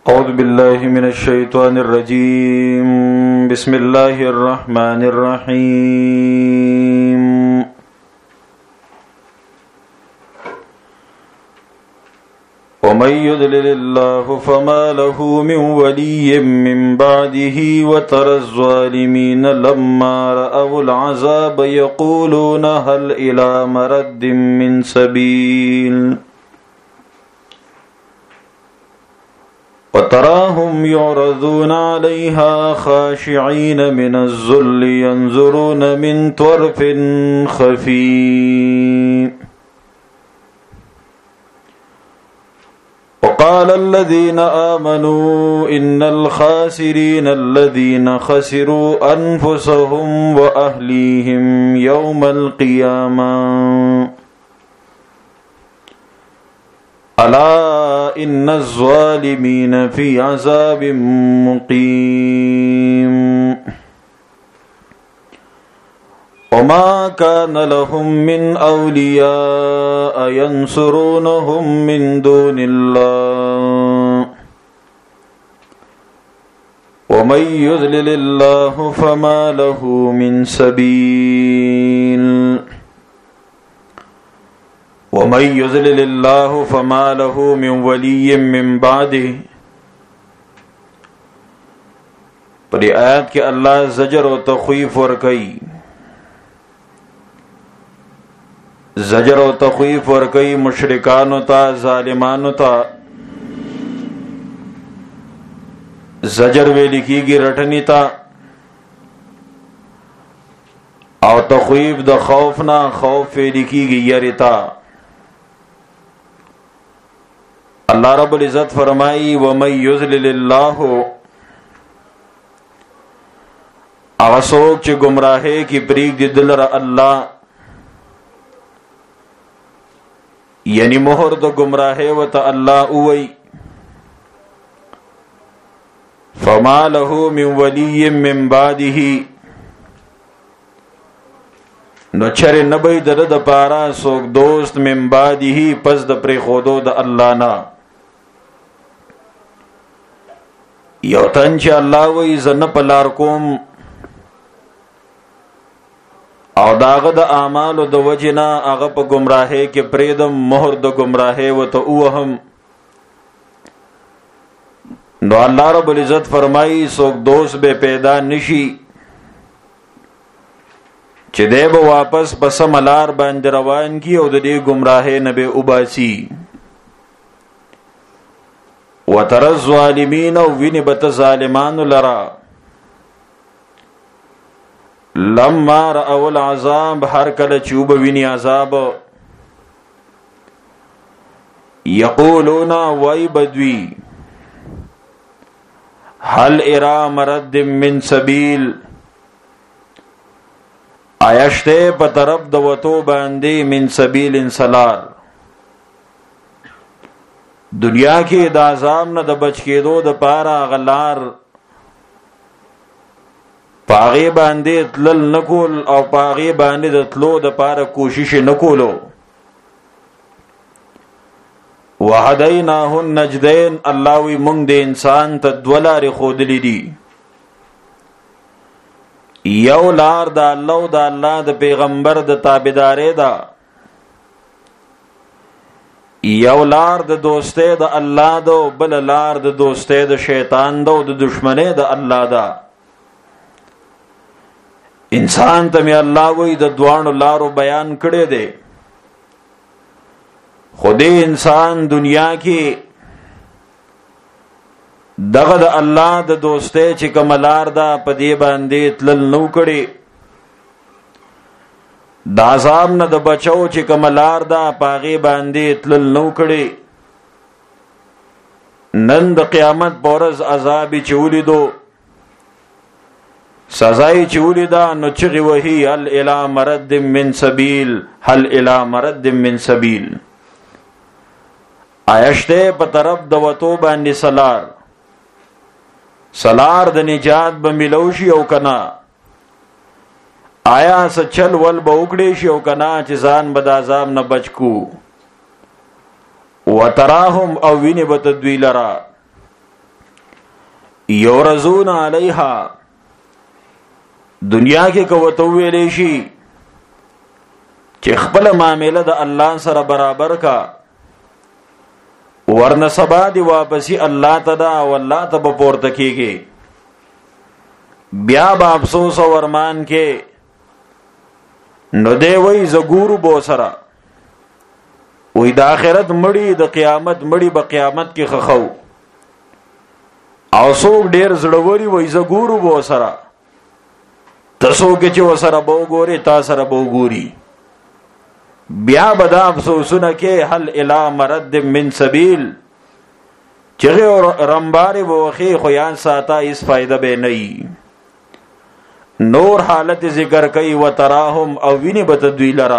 أعوذ بالله من الشيطان الرجيم بسم الله الرحمن الرحيم ومن يضلل الله فما له من ولي من بعده وترى الظالمين لما رأوا العذاب يقولون هل إلى مرد من سبيل وتراهم يعرضون عليها خاشعين من الذل ينظرون من طرف خفي وقال الذين آمنوا إن الخاسرين الذين خسروا أنفسهم وأهليهم يوم القيامة ألا إن الظالمين في عذاب مقيم وما كان لهم من أولياء ينصرونهم من دون الله ومن يضلل الله فما له من سبيل ومن يضلل الله فما له من ولي من بعده. پر آیات کے اللہ زجر و تخویف ورکئی مشرکانو تا ظالمانو تا زجر وی لکھی گی رٹنی تا او تخویف د خوفنا خوف وی لکھی گی یری تا. اللہ رب العزت فرمائی وَمَن يُضْلِلِ اللَّهُ اغسوک چی گمراہے کی پریگ دی دلر اللہ یعنی مہر دو گمراہے و تا اللہ اوئی فَمَا لَهُ مِن وَلِيٍّ مِّن بَعْدِهِ نو چر نبی درد پارا سوک دوست من بعدِهِ پس د پری خودو د اللہ نا یو تن چې الله وی زن پلار کوم او داغه د اعمال د وجنا هغه په گمراهه کې پریدم مہر د گمراهه وته اوهم. نو الله رب العزت فرمایي څوک دوست به پیدا نشي چې دی به واپس پس ملار باندې روان کی او د دې گمراهه نه به وباسي. وتر الظالمین ویني بت ظالمان لرا لما رأوا العذاب هر کله چوب ویني عذاب یقولون وای بدوی هل ارا مرد من سبیل آیشته په طرف د وتو باندې من سبیل انسلار دنیا کې د عذاب نه د بچ کېدو د پاره غلار پاغي باندې تلل نکول او پاغي باندې د تلو د پاره کوشش نکولو. وهدیناه النجدین الله وی مونږ د انسان ته دولار خودلی دي یو لار د الله او د الله د پیغمبر د تابعداري ده یو لار د دوسته د الله دو بل لار د دوسته د شیطان دو د دشمنه د الله دا. انسان ته می الله وی د دوانو لارو بیان کړي دي خودی انسان دنیا کې دغه د الله د دوسته چې کملار دا پدی باندې تلل نو کړي د عذاب نه د بچو چې کملار دا پاغي باندې تلل نو کړي. نن د قیامت پورز عذاب چولی دو سزای چولی دا نو چغي وهي هل الى مرد من سبیل هل الى مرد من سبیل آیشته په طرف د وتو باندې سلار د نجات به ملوشي او کنا آیا سچل ول به وکړي شي او کنا چې ځان بد عذاب نه بچ کو وتراهم او ویني بتدوی لرا یورزون علیها دنیا کې کوته ویلې شي چې خپل معاملې د الله سره برابر کا ورنه سبا دی واپسی الله تدا او الله ته پورته کیږي بیا با افسوس او ورمان کې نو دی وای زګورو بو سره وای د آخرت مړی د قیامت مړی به قیامت کې خخو او څوک ډیر زړوري وای زګورو بو سره تاسو کې چې وسره بو ګوري تا سره بو ګوري بیا بدا افسوسونه کې حل الی مرد من سبیل چغه رمباري وخی خو یان ساته اس فائدہ به نه نور حالت ذکر کوي وتراهم او ویني بتدوی لرا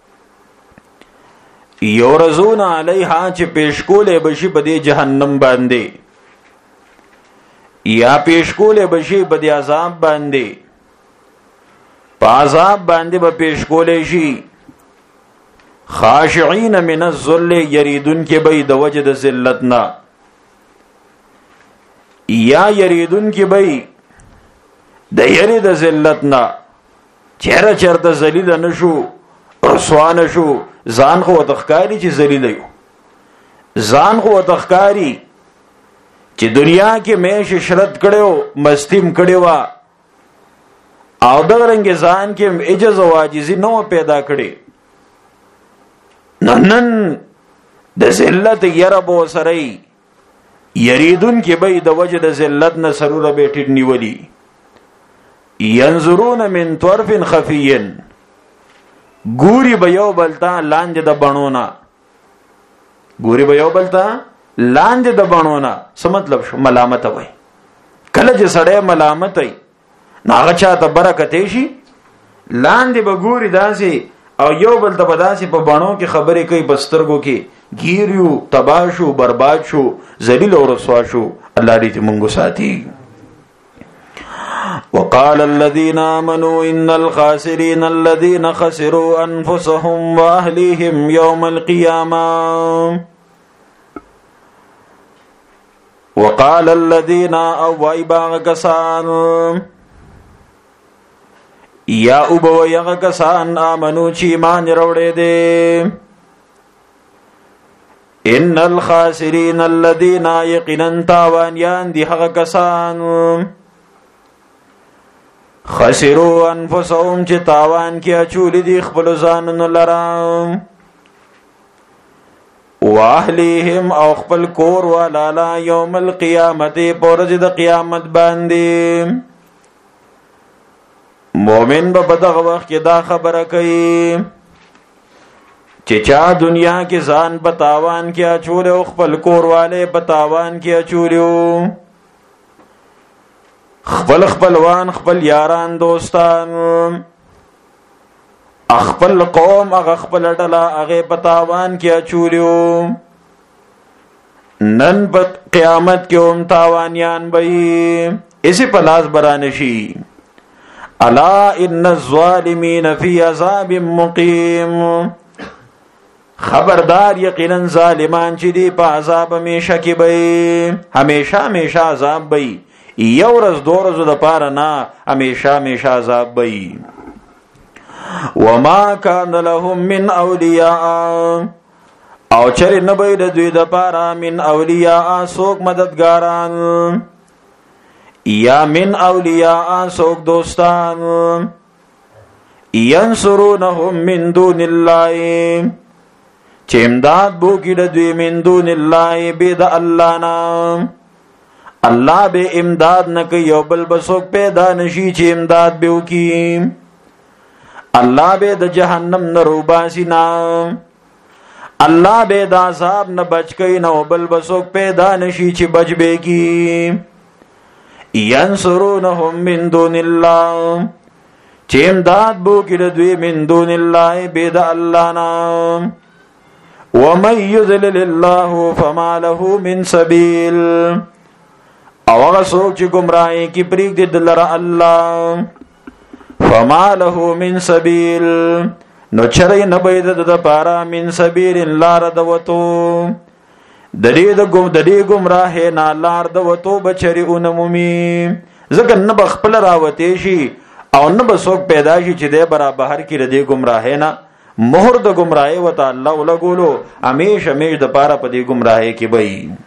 یورزون علیها چې پیشکولې بشي بده جهنم باندې یا پیشکولې بشي بده عذاب باندې په عذاب باندې به پیشکولې شي خاشعين من الذل يريدون کې به د وجد ذلتنا یا يريدون کې به د یری د ذلتنا چهره چرته ذلیل نشو رسوا نشو ځان خو تخکاری چې ذلیل یو ځان خو تخکاری چې دنیا کې مې شرط کړو مستیم کړو او دغرنګ ځان کې عجز او عاجزي نو پیدا کړي نن د ذلت یربو سره یریدون کې به د وجه د ذلت نه سرور بیٹی نیولی ينظرون من طرف خفي ګوري به یو بلتا لاندې د بڼونا ګوري به یو بلتا لاندې د بڼونا څه مطلب شو ملامت وای کله چې سړی ملامت وای ناغه چاته برکت شي لاندې به ګوري داسي او یو بل ته بداسي په بڼو کې خبرې کوي بسترګو کې گیریو تباشو برباد شو ذلیل او رسوا شو الله دې موږ ساتي وقال الذين آمنوا إن الخاسرين الذين خسروا أنفسهم وأهليهم يوم القيامة وقال الذين أوائبا كسان یا اوبو یغ کسان آمنو چی مان روڑے دے ان الخاسرین الذین یقینا تاوانیان دی حق کسان خسروا انفسهم چی تاوان کیا چولی دی خبل زانن لرام واہلیہم او خبل کور والالا یوم القیامت پورج دا قیامت باندی مومن به بدغه وخت کې دا خبره کوي چې چا دنیا کې ځان په تاوان کې اچول او خپل کورواله په تاوان کې اچولیو خپل خپلوان خپل یاران دوستان خپل قوم هغه خپل ډله هغه په تاوان کې اچولیو نن په قیامت کې هم تاوانیان به اسی په لاس برانشي الا ان الظالمین فی عذاب مقیم خبردار یقینا ظالمان چې دی په عذاب همیشه کې به همیشه عذاب به یو ورځ دو ورځې د پاره نه همیشه عذاب به وما کان لهم من اولیاء او چر نه به د دوی د پاره من اولیاء څوک مددګاران یا من اولیاء سوک دوستان ینصرونهم من دون الله چه امداد بو کی دوی من دون الله بید اللہ نا اللہ بے امداد نکی یو بل بسوک پیدا نشی چه امداد بیو کی اللہ بے د جہنم نروباسی نا اللہ بے د عذاب نبچ کئی نو بل بسوک پیدا نشی چه بچ بے کی ینصرونهم من دون اللہ چه امداد بو کی دوی من دون اللہ بید اللہ نام ومن یذلل اللہ فما له من سبیل او اغا سوک چه گمرائی کی پریک دی دلر اللہ فما له من سبیل نو چرئی نبید دا پارا من سبیل اللہ ردوتو د دې گمراه نه لار د وتو بچری اونمومي ځکه نه بخپل راوته شي او نه بسوک پیدا شي چې د برا بهر کې د گمراه نه مہر د گمراهی وته الله ولګولو همیشه د پاره په دې گمراهی کې وي.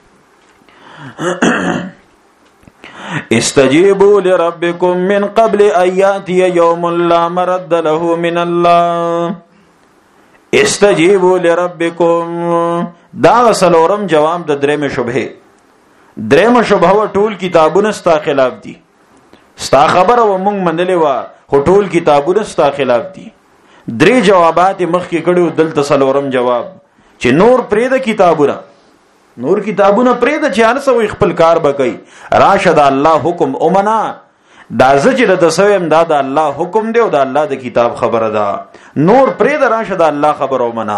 استجیبوا لربکم من قبل ان یاتی یوم لا مرد له من الله. استجیبوا لربکم دا سلورم جواب د درېمه شبهه. درېمه شبهه ټول کتابونه ستا خلاف دي. ستا خبره و مونږ منلې و خو ټول کتابونه ستا خلاف دي. درې جوابات مخکې کړو دلته سلورم جواب چې نور پرې د کتابونه پرې د چان سوې خپل کار بکې راشد الله حکم اومنا دا زجر د سویم دا د الله حکم دی او د الله د کتاب خبره ده نور پرې د راشد الله خبر اومنا.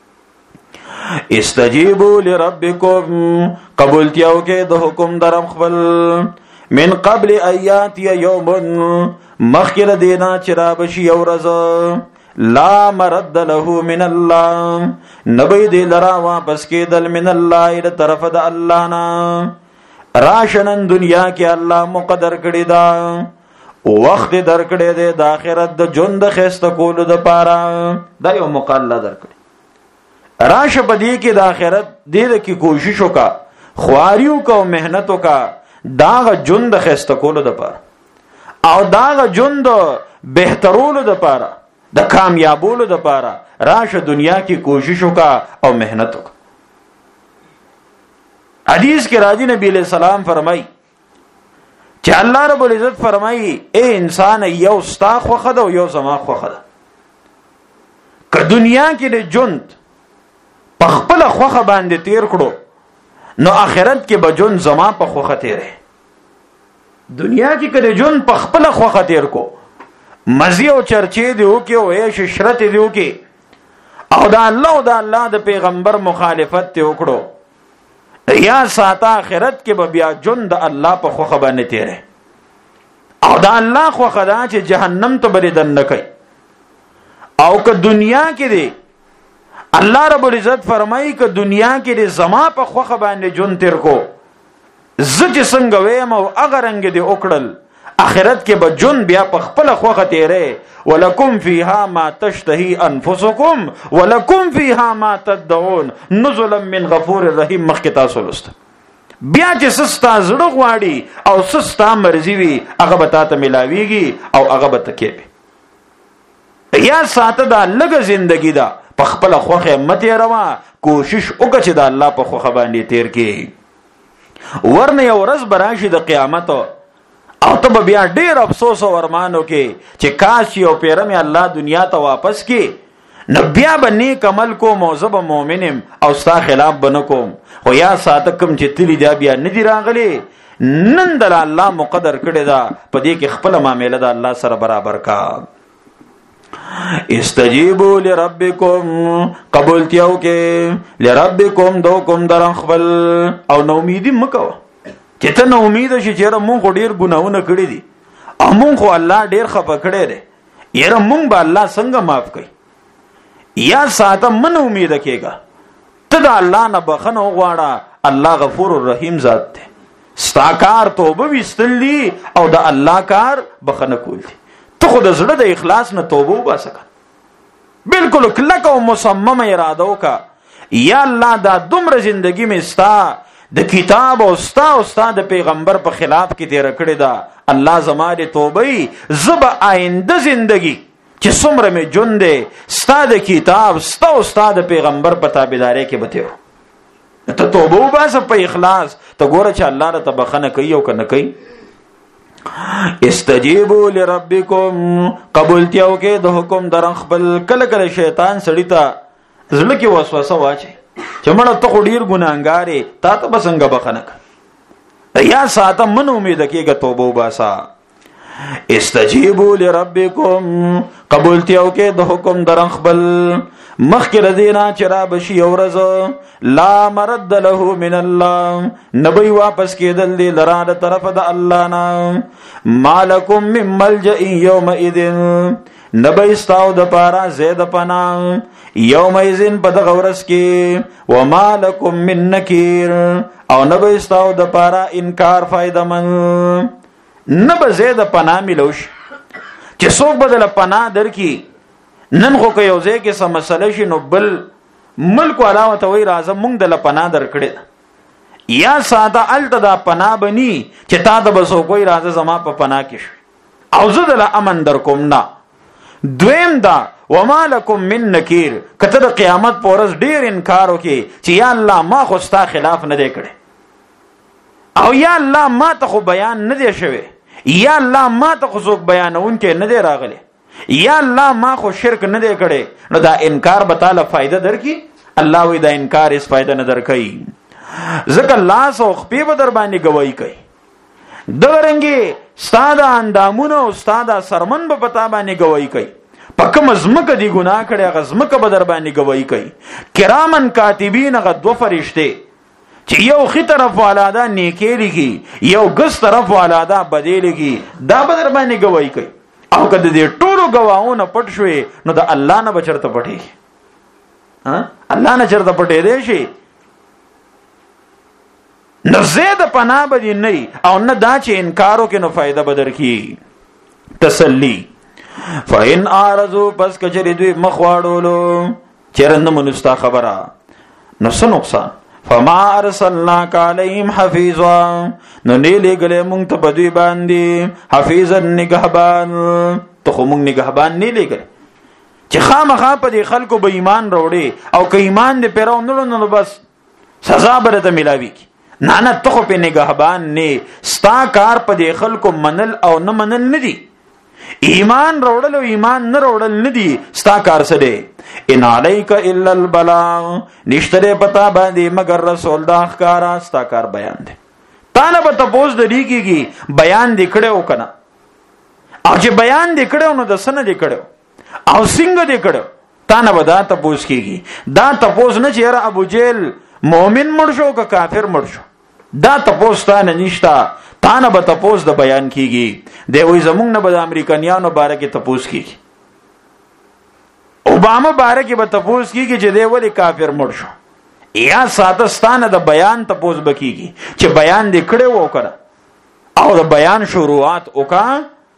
استجیبوا لربکم قبولتیاو کې د حکم درم خپل من قبل ایات یوم مخکره دینا چرا بشي ورځ لا مرد له من الله نبی دی لرا واپس کېدل من الله د طرف د الله نه راشنن دنیا کې الله مقدر کړی دا وخت درکړی دی د آخرت د ژوند خسته کولو د پاره دا یو مقاله درکړي راشه بدی کې د آخرت دې کې کوشش وکا خواریو کو مهنت وکا دا ژوند خسته کولو د پاره او دا ژوند بهترولو د پاره د کامیابولو د پاره راشه دنیا کې کوشش وکا او مهنت وکا. حدیث کې راځي نبی علیہ السلام فرمای چې الله رب العزت فرمای اے انسان یو ستا خوخه ده او یو زما خوخه ده که دنیا کې د ژوند په خپل خوخه باندې تیر کړو نو آخرت کې به ژوند زما په خوخه تیرې. دنیا کې کله ژوند په خپل خوخه تیر کو مزي او چرچې دیو کې او عيش شرط دیو کې او دا الله او دا الله د پیغمبر مخالفت ته وکړو یا ساته آخرت کې به بیا ژوند الله په خوخه باندې تیرې او دا الله خوخه دا چې جهنم ته بریدن نه کوي. او که دنیا کې دی الله رب العزت فرمایي که دنیا کې دی زما په خوخه باندې ژوند تیر کو زج څنګه ویم او اگر رنگ دی وکړل اخرت کې به جون بیا په خپل خوخه تیرې ولکم فیها ما تشتهی انفسکم ولکم فیها ما تدعون نزلا من غفور رحیم مخکې تاسو لست بیا چې سستا زړه غواړي او سستا مرزي وي هغه به تاسو ملاويږي او هغه به تکي یا ساته دا لګه ژوندۍ دا په خپل خوخه مت روا کوشش وکړه چې د الله په خوخه باندې تیر کې ورنه یو ورځ براشي د قیامت او ته بیا ډیر افسوس او ارمانو کې چې کاش یو پیرم الله دنیا ته واپس کې نو بیا به نیک عمل کو موظب مؤمنم او ستا خلاف بنکوم خو یا ساتکم چې تلی دا بیا ندی راغلی نن د الله مقدر کړی دا په دې کې خپل معاملې د الله سره برابر کا. استجیبوا لربکم قبولتیاو کې لربکم دوکم درن خپل او نو امیدی مکو چې ته نو امید شې چې مونږ ډیر ګناونه کړی دي او مونږ خو الله ډیر خپه کړی دی یره مونږ به الله څنګه معاف کوي یا ساته من امید کېګا ته د الله نه بخنه غواړه الله غفور الرحیم ذات دی ستا کار توبه وستلی او د الله کار بخنه کول دي ته خو د زړه د اخلاص نه توبه وباسکه بالکل کلک او مصمم اراده وکا یا الله دا دومره زندگی می ستا د کتاب او ستا د پیغمبر په خلاف کې تیر کړی دا الله زماره توبه زب آینده زندگی چې څومره می ژوند ستا د کتاب ستا د پیغمبر په تابعداري کې بته ته توبه وباسه په اخلاص ته ګوره چې الله را تبخنه کوي او کنه کوي. استجیبوا لربکم قبولتیاو کې د حکم درن خپل کله کله شیطان سړی ته زړه کې وسوسه واچي چې مړه ته ډیر ګناګارې تا ته بسنګ بخنه یا ساته من امید کېږي توبه وباسا. استجیبوا لربکم قبولتیاو کې د حکم درن خپل مخکې ردینا چرا بشي ورځ لا مرد له من الله نبی واپس کېدل دی لرا د طرف د الله نه مالکم من ملجئ یومئذ نبی استاو د پارا زید پنا یومئذین په دغه ورځ کې وما لکم من نکیر او نبی استاو د پارا انکار فائدہ من نبی زید پنا ملوش چې څوک بدل پنا درکې نن خو که یو ځای کې سم مسله شي نو بل ملک علاوه ته وی راځه مونږ د پنا درکړې یا ساده الته دا پنا بني چې تا د بسو کوئی راځه زما په پنا کې او زه د امن در کوم نه. دویم دا وما لکم من نکیر کته د قیامت پورز ډیر انکار وکي چې یا الله ما خو ستا خلاف نه دی کړی او یا الله ما ته خو بیان نه دی شوی یا الله ما ته خو څوک بیانون کې نه دی راغلی یا الله ما خو شرک نه دی کړی نو دا انکار به تعالی فائدہ درکې الله وی دا انکار اس فائدہ نه درکې ځکه لاس او خپې به در باندې گواہی کوي دغرنګي استاد اندامونه او استاد سرمن به پتا باندې گواہی کوي پکه مزمکه دی ګناه کړي غزمکه به در باندې گواہی کوي کرامن کاتبین غ دو فرشته چې یو خي طرف والادا نیکی لګي یو ګس طرف والادا بدی لګي دا به در باندې گواہی کوي او کله دې ټولو گواهونه پټ شوي نو د الله نه بچرته پټي ها الله نه چرته پټي دی شي نو زید پناه بدی نه او نه دا چې انکارو کې نو فائدہ بدر کی تسلی فإن اعرضوا پس کچری دوی مخواړولو چرند منستا خبره نو څه نقصان فما ارسلناک علیهم حفیظا نو نیلی گلے مونږ ته بدوی باندې حفیظا نگهبان ته خو مونږ نگهبان نیلی گلے چې خامخا په دې خلکو به ایمان وروړي او که ایمان دې پیرو نو بس سزا برته ملاوي نه نه ته خو په نگهبان نه ستا کار په دې خلکو منل او نه منل نه دي ایمان وروړل او ایمان نه وروړل نه دي ستا کار څه دی ان علیک الا البلاغ نشتره پتا باندې مگر رسول دا ښکارا ستا کار بیان دی تا نه به تاسو د ریګي بیان دکړو کنه او چې بیان دکړو نو د سن دکړو او څنګه دکړو تا نه به دا تاسو کیږي دا تاسو نه چې ابو جیل مؤمن مړ شو که کافر مړ شو دا تاسو ته نه نشتا تا نه به تاسو د بیان کیږي دی وې زمونږ نه به د امریکایانو باره کې تاسو کیږي اوباما باره کې به تاسو کیږي چې دی ولی کافر مړ شو یا ساتستانه د بیان تاسو بکیږي چې بیان دې کړو وکړه او د بیان شروعات وکړه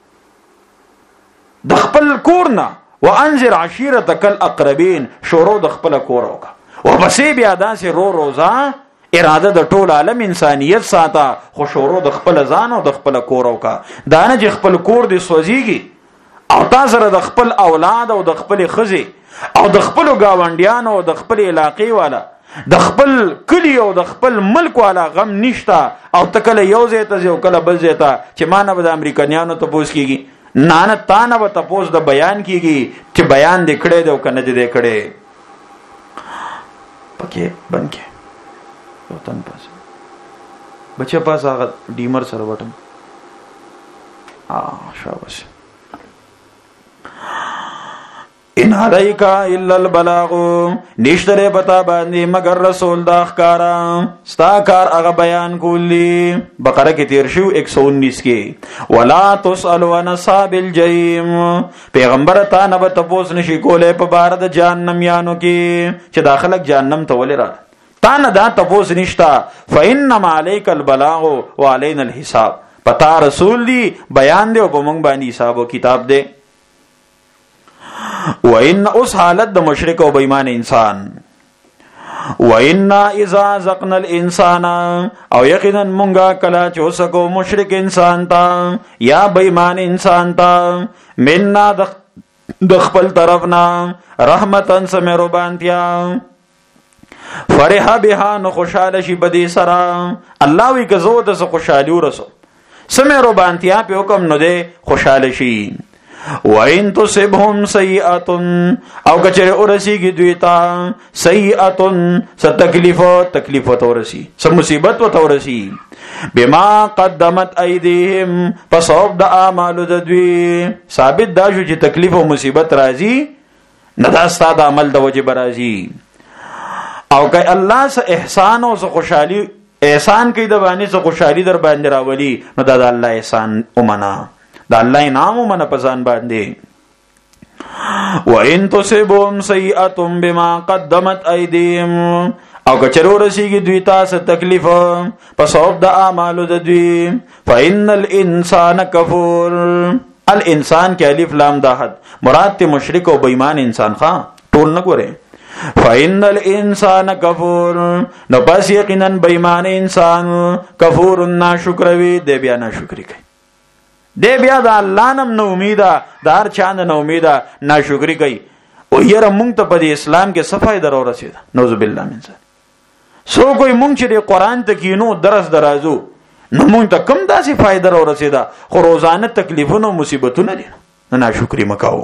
د خپل کورنا وانذر عشيرتك الاقربين شروع د خپل کور وکړه وبسې بیا داسې روزه اراده د ټول عالم انسانیت ساته خو شروع د خپل ځان او د خپل کور وکړه دا نه چې خپل کور دې سوځيږي او تاسو د خپل اولاد او د خپل خزي او د خپل گاونډیانو او د خپل علاقې والا د خپل کلی او د خپل ملک والا غم نشتا او تکله یو ځای ته یو کله بل ځای ته چې مانه به د امریکایانو ته پوس کیږي نه تا نه به تاسو د بیان کیږي چې بیان دې کړې دی او کنه دې کړې پکې بنکه وطن پاس بچا پاس هغه ډیمر سره وټم شاباش ان علیک الا البلاغ نشتره پتا باندې مگر رسول دا ښکارا ستا کار هغه بیان کولی بقره کې تیر شو 119 کې ولا تسأل عن اصحاب الجحیم پیغمبر تا نه به تاسو نشي کولای په بار د جهنم یانو کې چې داخله جهنم ته ولې را تا نه دا تاسو نشتا فانما علیک البلاغ وعلينا الحساب پتا رسول دی بیان دی او په موږ باندې حساب او کتاب دی وَإِنَّ اس حالت د مشرک او بېمان انسان وَإِنَّ إِذَا زَقْنَا الْإِنسَانَ او یقینا مونږه کلا چوسکو مشرک انسان تا یا بېمان انسان تا مننا د خپل طرفنا رحمتن سمهربانتیا فرح بها نو خوشاله شي بدی سرا الله وی کزو د خوشالي ورسو سمهربانتیا په حکم نو ده خوشاله شي وَإِن تُصِبْهُمْ سَيِّئَةٌ او کچره ورسیږي دوی ته سیئه تکلیف ورسی سم مصیبت ورسی بما قدمت ایدیهم فصوب د اعمال د دوی ثابت دا شو چې تکلیف او مصیبت راځي نه دا ستاسو عمل د وجه راځي او که الله سه احسان او خوشحالي احسان کوي د باندې سه خوشحالي در باندې راولي نو دا د الله احسان ومنه دا الله انعام ومنه پسان باندې وَإِن تُصِبْهُمْ سَيِّئَةٌ بِمَا قَدَّمَتْ أَيْدِيهِمْ او کچرو رسیږي دوی تاسو تکلیف پس او د اعمالو د دوی فإن الإنسان کفور. الانسان کې الف لام دا حد مراد ته مشرک او بې ایمان انسان ټول نه ګوره. فإن الإنسان کفور نو پس یقینا بې ایمان انسان کفور ناشکروي دی بیا ناشکری کوي دی بیا د الله نم نو امیده دار چاند نو امیده ناشکری کوي. او یره مونږ ته په اسلام کې صفای درو رسید نعوذ بالله من ذلک. سو کوئی مونږ چې د قران ته کینو درس درازو نو مونږ ته کم داسې فائدہ را رسیدا خو روزانه تکلیفونه او مصیبتونه دي نه شکرې مکاو.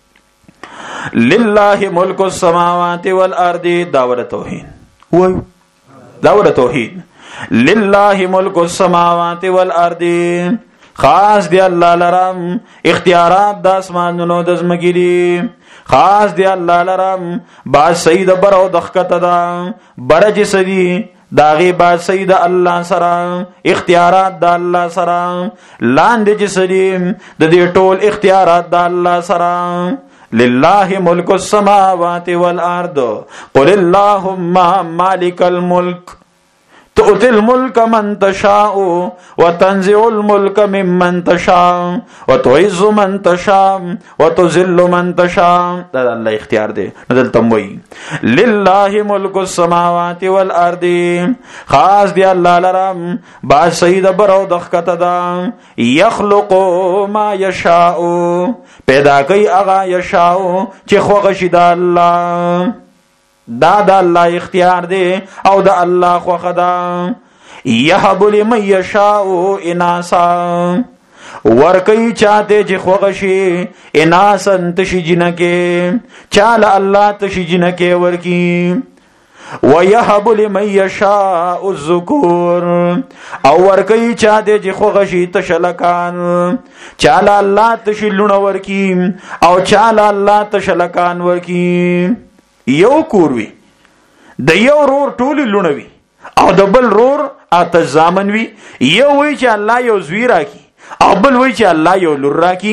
لله ملک السماوات والارض داور توحید وای داور توحید. لله ملک السماوات والارض خاص دی الله لرم اختیارات د اسمانونو د زمګی دي. خاص دی الله لرم با سید برو دخکته دا برج سدی داغي با سید الله سره اختیارات د الله سره لاندې جسدی د دې ټول اختیارات د الله سره. لله ملک السماوات والارض قل اللهم مالک الملک تؤتي الملك من تشاء وتنزع الملك ممن تشاء وتعز من تشاء وتذل من تشاء. دا الله اختیار دی. دلته وایي لله ملک السماوات والارض خاص دی الله لرم با سید برو دخکته دا یخلق ما یشاء پیدا کوي هغه یشاء چې خوښ شي د الله. دا د الله اختیار دی او د الله خوښه ده. یهب لمن یشاء اناسا ورکی چاته چې خوښ شي اناسن تشي جنکه چاله الله تشي جنکه ورکی. ويهب لمن يشاء الذكور او ورکی چاته چې خوښ شي تشلکان چاله الله تشلون ورکی او چاله الله تشلکان ورکی. یو کوروي د یو رور ټول لونوي او د بل رور اته ځامن وي. یو وی چې الله یو زوی راکی او بل وی چې الله یو لور راکی.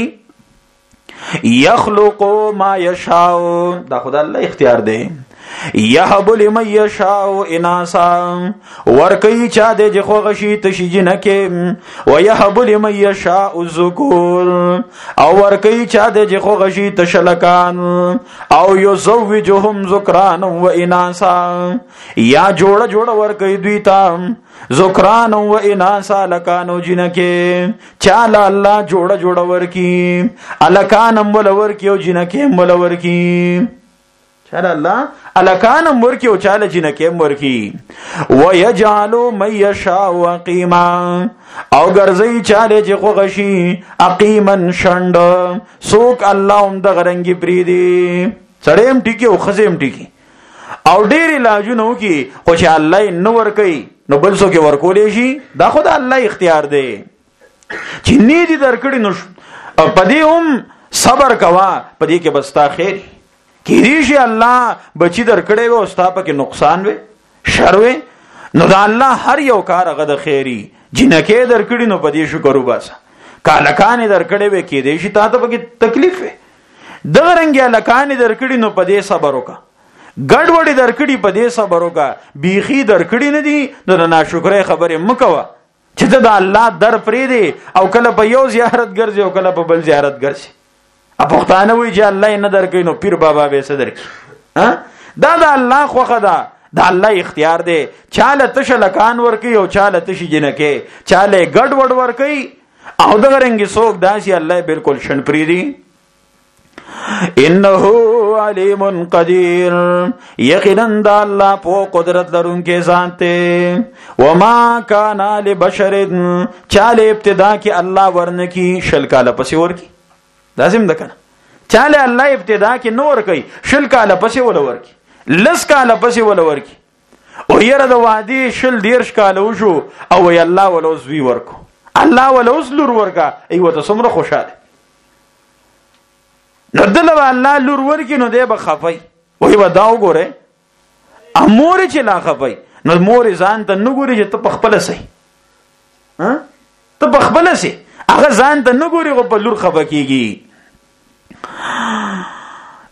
یخلق ما یشاء دا خدای الله اختیار دی. یهب لمن یشاء اناسا ورکی چا دې چې خوښ شي تشي جنکه ويهب لمن یشاء الذکور او ورکی چا دې چې خوښ شي تشلکان او یزوجهم ذکران و اناسا یا جوړ جوړ ورکی دوی ته ذکران و اناسا لکانو جنکه چاله الله جوړ جوړ ورکی الکانم ول ورکی او جنکه ول ورکی چاله الله الکانم ورکی او چاله جنکه ورکی. ويجعل من يشاء عقيما او ګرځي چاله چې خوښ شي عقيما شند سوک الله هم د غرنګي پریدي سړیم ټیکی او خزم ټیکی او ډېر علاجونه کی خو چې الله نو ورکی نو بل څوک ورکولې شي. دا خدای الله اختیار دی چې نې دي درکړي نو پدې هم صبر کوا پدې کې بستا خیر کیږي. الله بچی درکړي و او ستا په کې نقصان وي شر وي نو دا الله هر یو کار هغه د خیری جنکه درکړي نو پدې شکر وباسه. کالکان درکړي وي کې دې شي تا ته په کې تکلیف وي د رنګه لکان درکړي نو پدې صبر وکا. ګډ وډي درکړي پدې صبر وکا. بیخي درکړي نه دي د ناشکرۍ خبره مکوه چې دا الله در پرې دی او کله په یو زیارت ګرځي او کله په بل زیارت ګرځي. پښتانه وی چې الله نه درکې نو پیر بابا به صدر کی دا د الله خوخه ده د الله اختیار دی. چاله تشلکان ورکی او چاله تشي جنکه چاله ګډ وډ ورکی او دغه رنګي سوک داسي الله بالکل شن پری دی. انه علیم قدیر یقینا د الله په قدرت لرونکي ذات ته. وما کان لبشر چاله ابتدا کې الله ورنکی شل کاله پسې ورکی لازم ده کنه چاله الله ابتدا کې نور کوي شل کاله پسې ول ورکی لس کاله پسې ول ورکی او یره د وادي شل دیرش کاله وشو او وی الله ولوس وی ورکو الله ولوس لور ورکا ایو ته سمره خوشاله نو دلته الله لور ورکی نو دی به خفای وی و دا وګوره امور چې لا خفای نو مور ځان ته نګوري چې ته پخپل سي ته پخپل سي هغه ځان ته نګوري غو په لور خفه کیږي.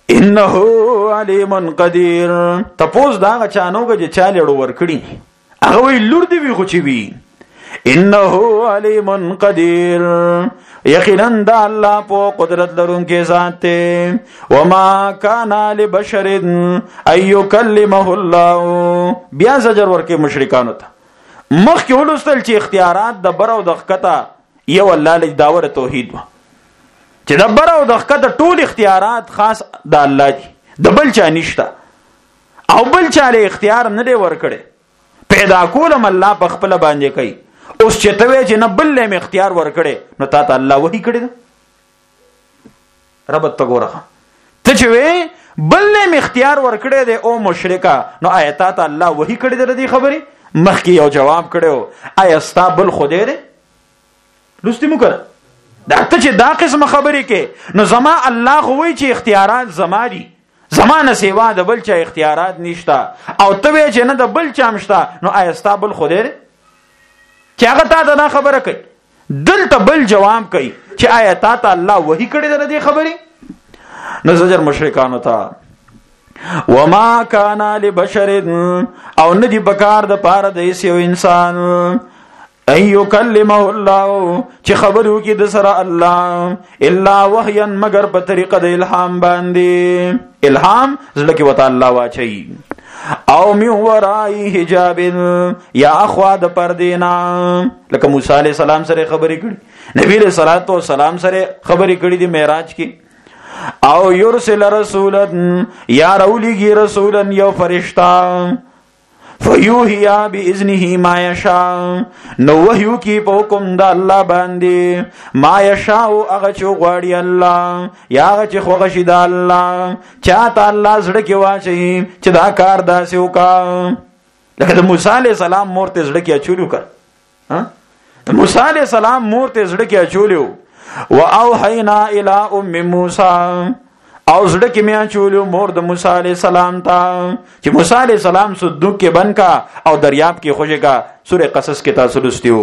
انه علیم قدیر. تپوس دا چانو که چې چاله ور کړی هغه وی لور دی وی خو چی وی. انه علیم قدیر، یقینا دا الله په قدرت لرونکي ذات ته. وما کان لبشر ان یکلمه الله. بیا زجر ورکه مشرکانو ته مخکې ولستل چې اختیارات د بر او د خکته یو الله لج داور توحید و، چې د بر او د خکته ټول اختیارات خاص د الله دي، د بل چا نشته او بل چا له اختیار نه دی ورکړي. پیدا کولم الله په خپل باندې کوي. اوس چې ته وې چې نه بل له اختیار ورکړي نو تا ته الله وਹੀ کړی دا رب ته ګوره. ته چې وې بل له اختیار ورکړي دی او مشرکا نو آیات ته الله وਹੀ کړی دی. خبري مخکې یو جواب کړو آیا ستا بل خدای دی لستی مو کړه دا ته چې دا قسم خبرې کې نو زما الله خو وایي چې اختیارات زما دي، زما نه سیوا د بل چا اختیارات نشته او ته وایې چې نه د بل چا مشته نو آیا ستا بل خدای دی چې هغه تا ته دا خبره کوي. دلته بل جواب کوي چې آیا تا ته الله وਹੀ کړی دی خبرې. نو زجر مشرکانو ته وما کان لبشر او ندی بکار د پاره د یو انسان ان یکلمه الله چې خبرو کې د سره الله الا وحیا مگر په طریقه د الهام باندې. الهام زړه کې وته الله واچي او من ورای حجاب یا اخوا د پردینا. لکه موسی علیہ السلام سره خبرې کړي، نبی علیہ الصلوۃ والسلام سره خبرې کړي د معراج کې. او یرسل رسولا یا رولیږي رسولا یو فرشتہ فیوحیا باذنه ما یشاء نو وحیو کی په حکم د الله باندې ما یشاء هغه چې غواړي الله یا هغه چې خوښ شي د الله چاته الله زړه کې واچي چې دا کار داسې وکړه. لکه د موسی علیہ السلام مور ته زړه کې اچولیو کړ، د موسی علیہ السلام مور ته زړه کې اچولیو. واوحینا الی ام موسی او زړه کې میا چولیو مور د موسی علیہ السلام ته چې موسی علیہ السلام صدوق کې بن کا او دریاب کې خوشی کا. سورہ قصص کې تاسو لستیو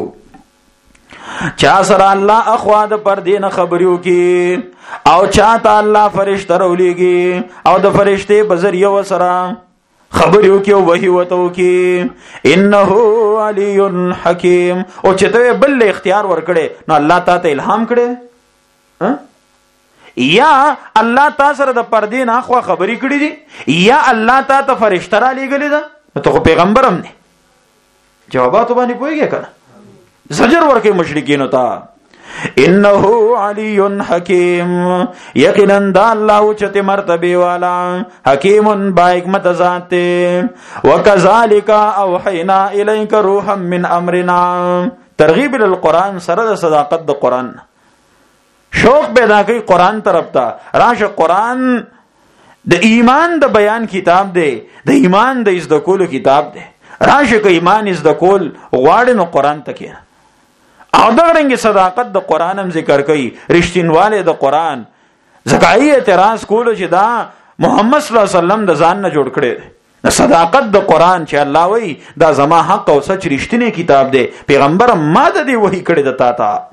چا سره الله اخوا د پردې نه خبريو کې او چاته الله فرشتہ رولېږي او د فرشته په ذریعہ وسره خبريو کې وحي وته کې. انه علی حکیم. او چې ته بل اختیار ورکړي نو الله ته الهام کړي یا الله تا سره د پردې نه خو خبرې کړې دي یا الله ته فرشتہ را لېږلې ده. ته خو پیغمبر هم نه جوابات باندې پوهیږي کنه. زجر ورکې مشرکین ته انه علی حکیم، یقینا دا الله چته مرتبه والا حکیم با حکمت ذات. وکذالک اوحینا الیک روحا من امرنا. ترغیب القرآن سره د صداقت د قرآن شوق پیدا کوي قرآن طرف ته راشه. قرآن د ایمان د بیان کتاب دی، د ایمان د زده کولو کتاب دی. راشه که ایمان زده کول غواړي نو قرآن ته کېنه. او دا رنګ صداقت د قرآن هم ذکر کوي، رښتینواله د قرآن. ځکه اعتراض کولو چې دا محمد صلی الله علیه وسلم د ځان نه جوړ کړی دی. د صداقت د قرآن چې الله وایي دا زما حق او سچ رښتینی کتاب دی، پیغمبر ما د دې وحی کړی د تا ته.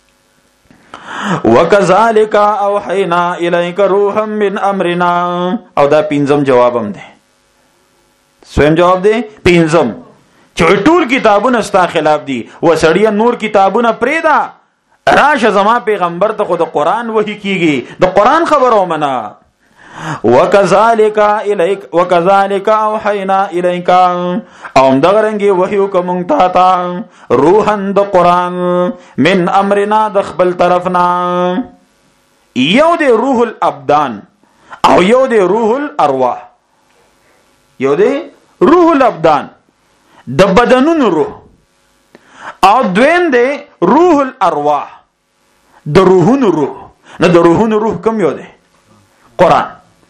وکذالک اوحینا الیک روحا من امرنا. او دا پنځم جواب هم دی، سویم جواب دی پنځم چې ټول کتابونه ستا خلاف دي وسړی نور کتابونه پریدا راشه زما پیغمبر ته خو د قرآن وحی کیږي، د قرآن خبرو منا. وکذالک اوحینا الیک او دغه رنګي وحی کوم تا روحا د قرآن من امرنا د خپل طرفنا. یو دی روح الابدان او یو دی روح الارواح. یو دی روح الابدان د بدنونو روح او دویم دی روح الارواح د روحونو روح. نه د روحونو روح کوم یو دی؟ قرآن.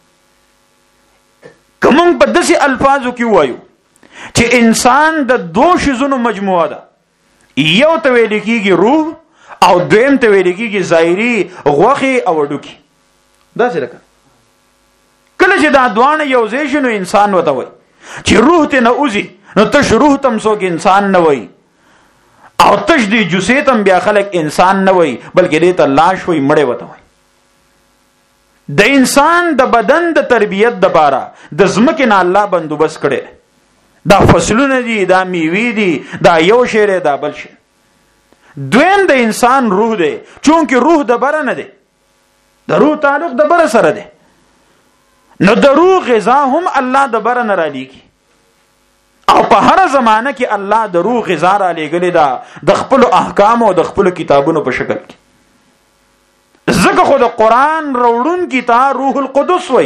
کوم په داسې الفاظو کې وایو چې انسان د دوه شیزونو مجموعه ده، یو ته ویل کېږي روح او دویم ته ویل کېږي ظاهري غوښې او هډوکي. داسې لکه کله چې دا دوانه یو ځای شي نو انسان وته وایي چې روح ته نه وځي نو تش روح تم څوک انسان نه وایي او تش دی جسې تم بیا خلک انسان نه وایي بلکې دې ته لاش وایي، مړی وته وایي. د انسان د بدن د تربیت د پاره د زمکه نه الله بندوبست کړي. دا فصلونه دي، دا میوې دي، دا یو شی دا بل شی. دویم د انسان روح دی، چونکه روح د بره نه دی، د روح تعلق د بره سره دی. نو د روح غذا هم الله د بره نه را لیږي، او په هر زمانه کې الله د روح غذا را لېږلې ده د خپل احکام او د خپل کتابونو په شکل کې. ځکه خو د قرآن راوړونکي ته روح القدس وایي.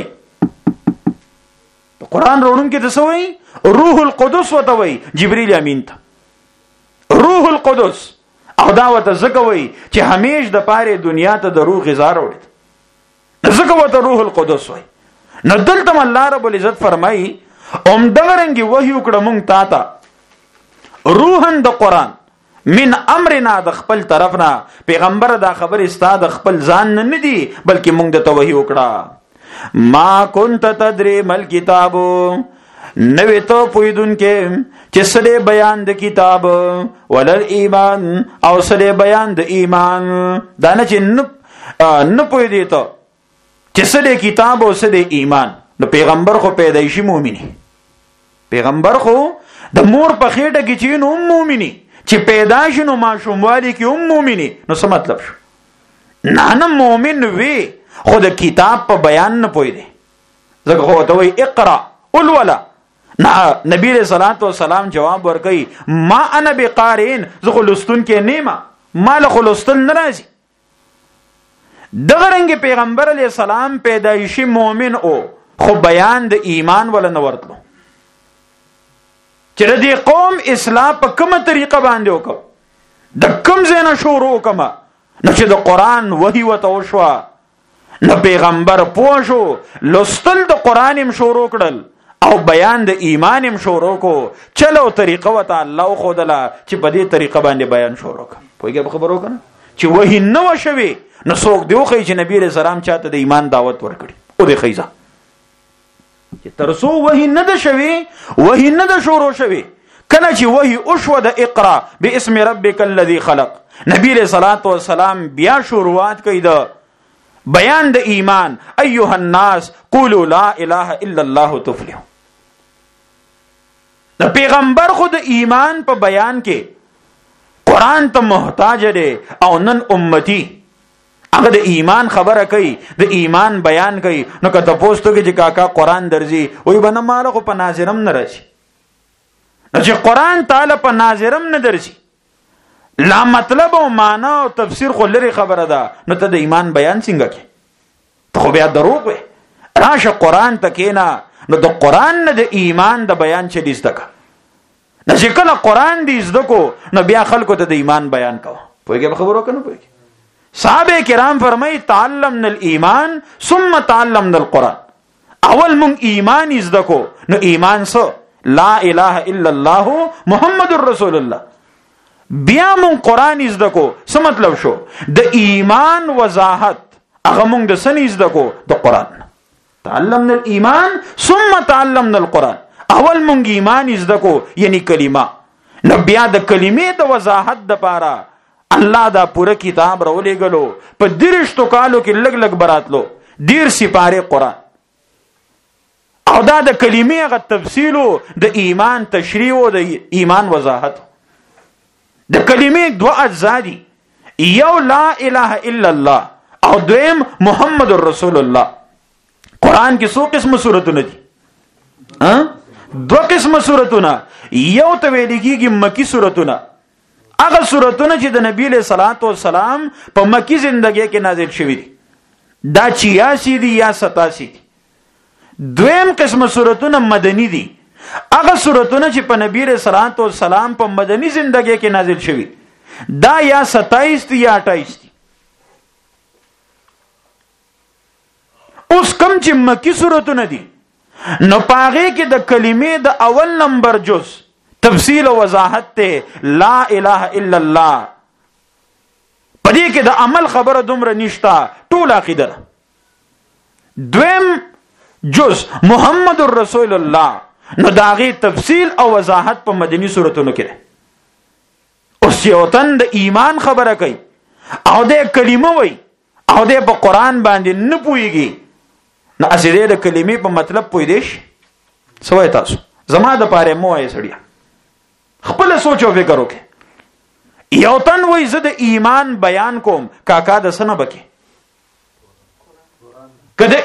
د قرآن راوړونکي ته څه وایي؟ روح القدس ورته وایي، جبرئیل امین ته روح القدس. او دا ورته ځکه وایي چې همیش د پاره دنیا ته د روح غذا راوړي، ځکه ورته روح القدس وایي. نو دلته الله رب العزت فرمایي دغه رنګي وحی وکړه مونږ تا ته روحن د قرآن من امرنا د خپل طرفنا. پیغمبر دا خبر استا د خپل ځان نه دی، بلکې مونږ د توحی وکړه. ما كنت تدري مل کتابو، نوې ته پویدون کې چې سره بیان د کتاب، ولل ایمان او سره بیان د ایمان. دا نه چې نه پوی دی ته چې سره کتاب او سره ایمان. نو پیغمبر خو پیدایشي مومنی، پیغمبر خو د مور په خېټه کې چې نو مومنی، چې پیدا شنو ماشوموالی کې هم مومنی. نو څه مطلب شو؟ نه مومن وی خو د کتاب په بیان نه پوی دی، ځکه خو ته وی اقرا قل ولا. نه، نبی رسول الله سلام جواب ورکړي ما انا بقارئ، زه خو لستون کې نیمه، مال خو لستل ناراضي. دغه رنګ پیغمبر علیه السلام پیدایشي مومن او خو بیان د ایمان ولا نه ورتلو، چې د دې قوم اصلاح په کومه طریقه باندې وکړو، د کوم ځای نه شروع وکړم. نو چې د قرآن وحی ورته وشوه، نو پیغمبر پوه شو، لوستل د قرآن هم شروع کړل او بیان د ایمان هم شروع کو. چلو طریقه ورته الله وښودله چې په دې طریقه باندې بیان شروع کړه. پوهېږئ په خبرو که نه؟ چې وحی نه وه شوې نو څوک دې وښیي چې نبي علیه السلام چاته د ایمان دعوت ورکړي، او دې ښیي چې تر څو وحی نه ده شوی، وحی نه ده شروع شوی. کله چې وحی وشوه د اقرا باسم ربک الذی خلق، نبی علیہ الصلوۃ والسلام بیا شروعات کوي د بیان د ایمان. ایها الناس قولوا لا اله الا الله تفلحوا. د پیغمبر خو د ایمان په بیان کې قرآن ته محتاج دی، او نن امتی هغه د ایمان خبره کوي، د ایمان بیان کوي. نو که تاسو ته چې کاکا قرآن درځي، وای بنه مال خو په ناظرم نه راځي. نو چې قرآن تعالی په ناظرم نه درځي، لا مطلب او معنا او تفسیر خو لري خبره ده، نو ته د ایمان بیان څنګه کوي؟ ته خو بیا دروغ وې. راشه قرآن ته کېنه، نو د قرآن نه د ایمان د بیان چې زده کا. نو چې کله قرآن دې زده کو، نو بیا خلکو ته د ایمان بیان کوه. پوهېږئ په خبرو که نه پوهېږئ؟ صحابه کرام فرمای تعلمنا الايمان ثم تعلمنا القرآن. اول مونږ ایمان زده کو، نو ایمان څه؟ لا اله الا الله محمد رسول الله. بیا مونږ قرآن زده کو. څه مطلب شو؟ د ایمان وضاحت هغه مونږ د سن زده کو د قرآن. تعلمنا الايمان ثم تعلمنا القرآن. اول مونږ ایمان زده کو یعنی کلمه، نو بیا د کلمې د وضاحت د پاره الله دا پوره کتاب راولېږلو. په 30 کالو کې لګ لګ براتلو 10 سپاره قرآن، او دا د کلمې هغه تفصیل د ایمان تشریح او د ایمان وضاحت. د کلمې 2 اجزا دي، یو لا اله الا الله او دویم محمد رسول الله. قرآن کې 100 قسم سورتونه دي، 2 قسم سورتونه. یو ته ویل کېږي مکی سورتونه، هغه سورتونه چې د نبی له صلوات و سلام په مکی زندګۍ کې نازل شوي دي، دا 86 دي یا 87 دي. دویم قسم سورتونه مدنی دي، هغه سورتونه چې په نبی له صلوات و سلام په مدنی زندګۍ کې نازل شوي، دا یا 27 دي یا 28 دي. اوس کم چې مکی سورتونه دي، نو پاغه کې د کلمې د اول نمبر جز تفصیل و وضاحت ته لا اله الا الله. پدې کې د عمل خبره دومره نشتا، ټول عقیده. دویم جز محمد رسول الله، نو داغه تفصیل او وضاحت په مدنی سورتونو کې. اوس یو تن د ایمان خبره کوي او د کلمه وای او د په قرآن باندې نه پويږي، نه اسیدې د کلمې په مطلب پوي دیش سوې تاسو زما د پاره مو یې سړیا خپل سوچ او فکر وکړه. یو تن وای زه د ایمان بیان کوم کاکا د سنه بکې کده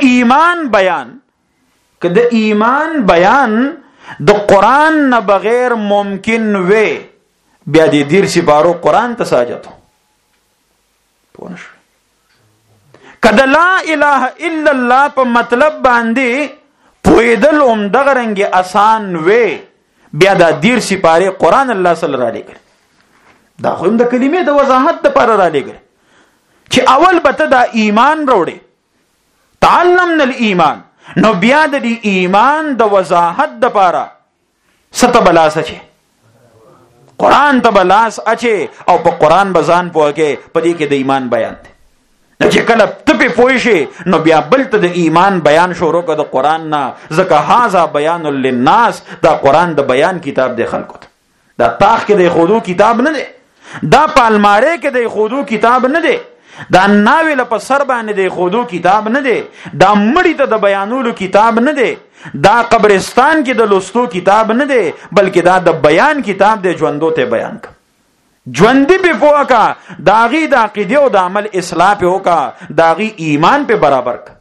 ایمان بیان د قران نه بغیر ممکن وي بیا دې دیر سپارو قران ته ساجتو پونش کده لا اله الا الله په مطلب باندې پویدل دغه رنګ آسان وي بیا دا دیر سپاره قران الله صلی الله علیه وسلم دا خو د کلمې د وضاحت لپاره را لګل چې اول بته دا ایمان وروړي تعلمنا الایمان نو بیا د ایمان د وضاحت لپاره ستبلاس اچي قران تبلاس اچي او په قران بزان پوهه په دې کې د ایمان بیان دی. چې کله ته په پوه شي نو بیا بل ته د ایمان بیان شروع کړه د قران نه ځکه هاذا بیان للناس دا قران د بیان کتاب دی خلکو ته دا تاخ کې د خودو کتاب نه دی دا پالماره کې د خودو کتاب نه دی دا ناویل په سر باندې د خودو کتاب نه دی دا مړی ته د بیانولو کتاب نه دی دا قبرستان کې د لوستو کتاب نه دی بلکې دا د بیان کتاب دی ژوندو ته بیان کا ژوندې په پوهه کا داغي د عقیده او د عمل اصلاح په وکا داغي ایمان په برابر کا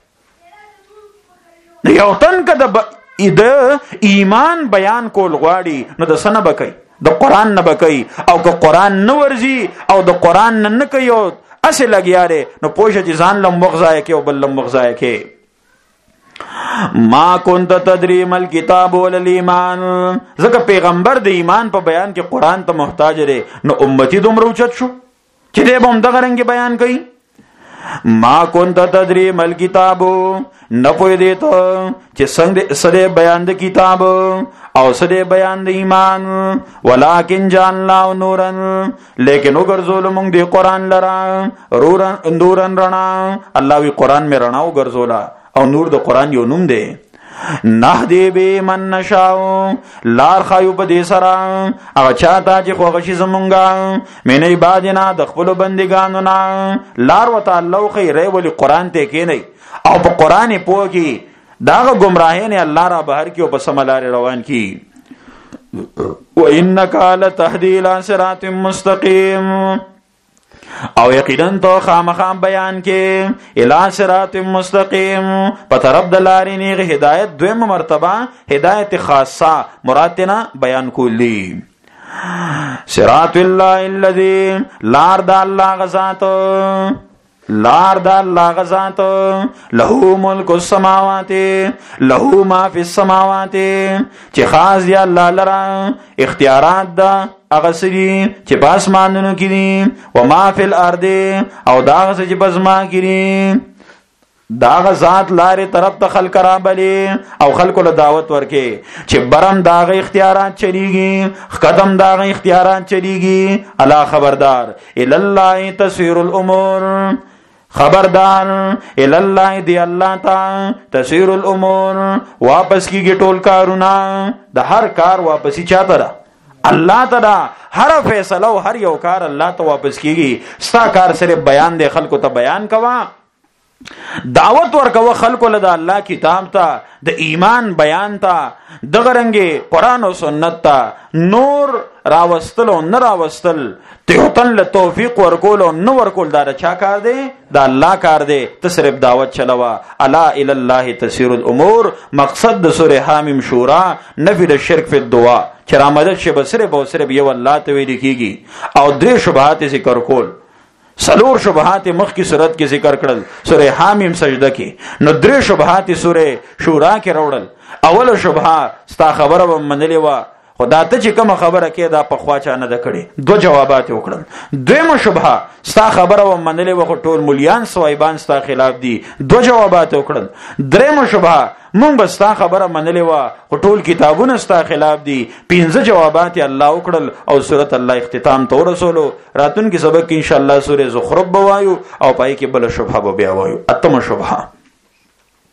یو تن کده د ایمان بیان کول غواړي نو د سنه بکای د قران نه بکای او که قران نه ورزي او د قران نه کوي اسه لګیاره نو پوښه چې ځان لم مغزای کې او بل لم مغزای کې ما كنت تدري ما الكتاب ولا الايمان ځکه پیغمبر د ایمان په بیان کې قران ته محتاج دی نو امتی دومره اوچت شو چې دې بم دغه رنګ بیان کوي ما كنت تدري ما الكتاب نه پوي دی ته چې څنګه سره بیان د کتاب او سره بیان د ایمان ولکن جان الله نورن لیکن وګرځول موږ دی قران لرا نورن رڼا الله وی قران مې رڼا وګرځولا او نور د قران یو نوم دی نهدی به من نشاو لار خایو په دې سره هغه چاته چې خوښي زمونږه مینه عبادنا د خپل بندګانو نه لار وته الله خیره ولی قران ته کې نه او په قران پوهږي داغه گمراهی نه الله را بهر کې او په سملار روان کی و انک لتهدی الى صراط مستقیم او یقینا تو خامخام بیان کې الی صراط مستقیم په طرف د لارې نه هدایت دویم مرتبه هدایت خاصه مراتنا بیان کولی صراط الله الذی لار د الله غزات له ملک السماوات له ما فی السماوات چې خاص دی الله لرا اختیارات دا اغسری چې پاسمانونو کې دي و ما فی الارض او دا چې پسما کې دي دا ذات لارې طرف ته خلق را بلی او خلق له دعوت ورکې چې برم داغه اختیارات چلیږي قدم داغه اختیارات چلیږي الا خبردار الی الله تسیر الامور خبردار الی الله دی الله تا تسیر الامور واپس کیږي ټول کارونه د هر کار واپسی چاته را الله تعالی هر فیصله او هر یو کار الله ته واپس کیږي ستا کار صرف بیان دی خلکو ته بیان کوا دعوت ورکوه خلکو له د الله کتاب ته د ایمان بیان ته دغه رنګي قران او سنت ته نور راوستل او نه راوستل ته تن له توفیق ورکول او نو ورکول دا چا کار دی دا الله کار دی ته صرف دعوت چلوا الا الی الله تسیر الامور مقصد د سوره حامیم شورا نفی د شرک فی الدعاء چې را مدد شي به صرف او صرف یو الله ته ویل کیږي او درې شبهات ذکر کول سلور شبهات مخ کی صورت کې ذکر کړل سوره حامیم سجده کې نو درې شبهات سوره شورا کې راوړل اول شبهه ستا خبره ومنلې وا خدا ته چې کوم خبره کې دا په خوا چا نه د کړي دو جوابات وکړل دویمه شبهه ستا خبره ومنلې وا ټول مليان سوایبان ستا خلاف دي دو جوابات وکړل دریمه شبهه مونږ بس تا خبره منلې وا ټول کتابونه ستا خلاف دي پنځه جوابات الله وکړل او سورۃ الله اختتام ته ورسولو راتون کې سبق ان شاء الله سورې زخرف بوایو او پای کې بل شبهه بیا وایو اتمه شبهه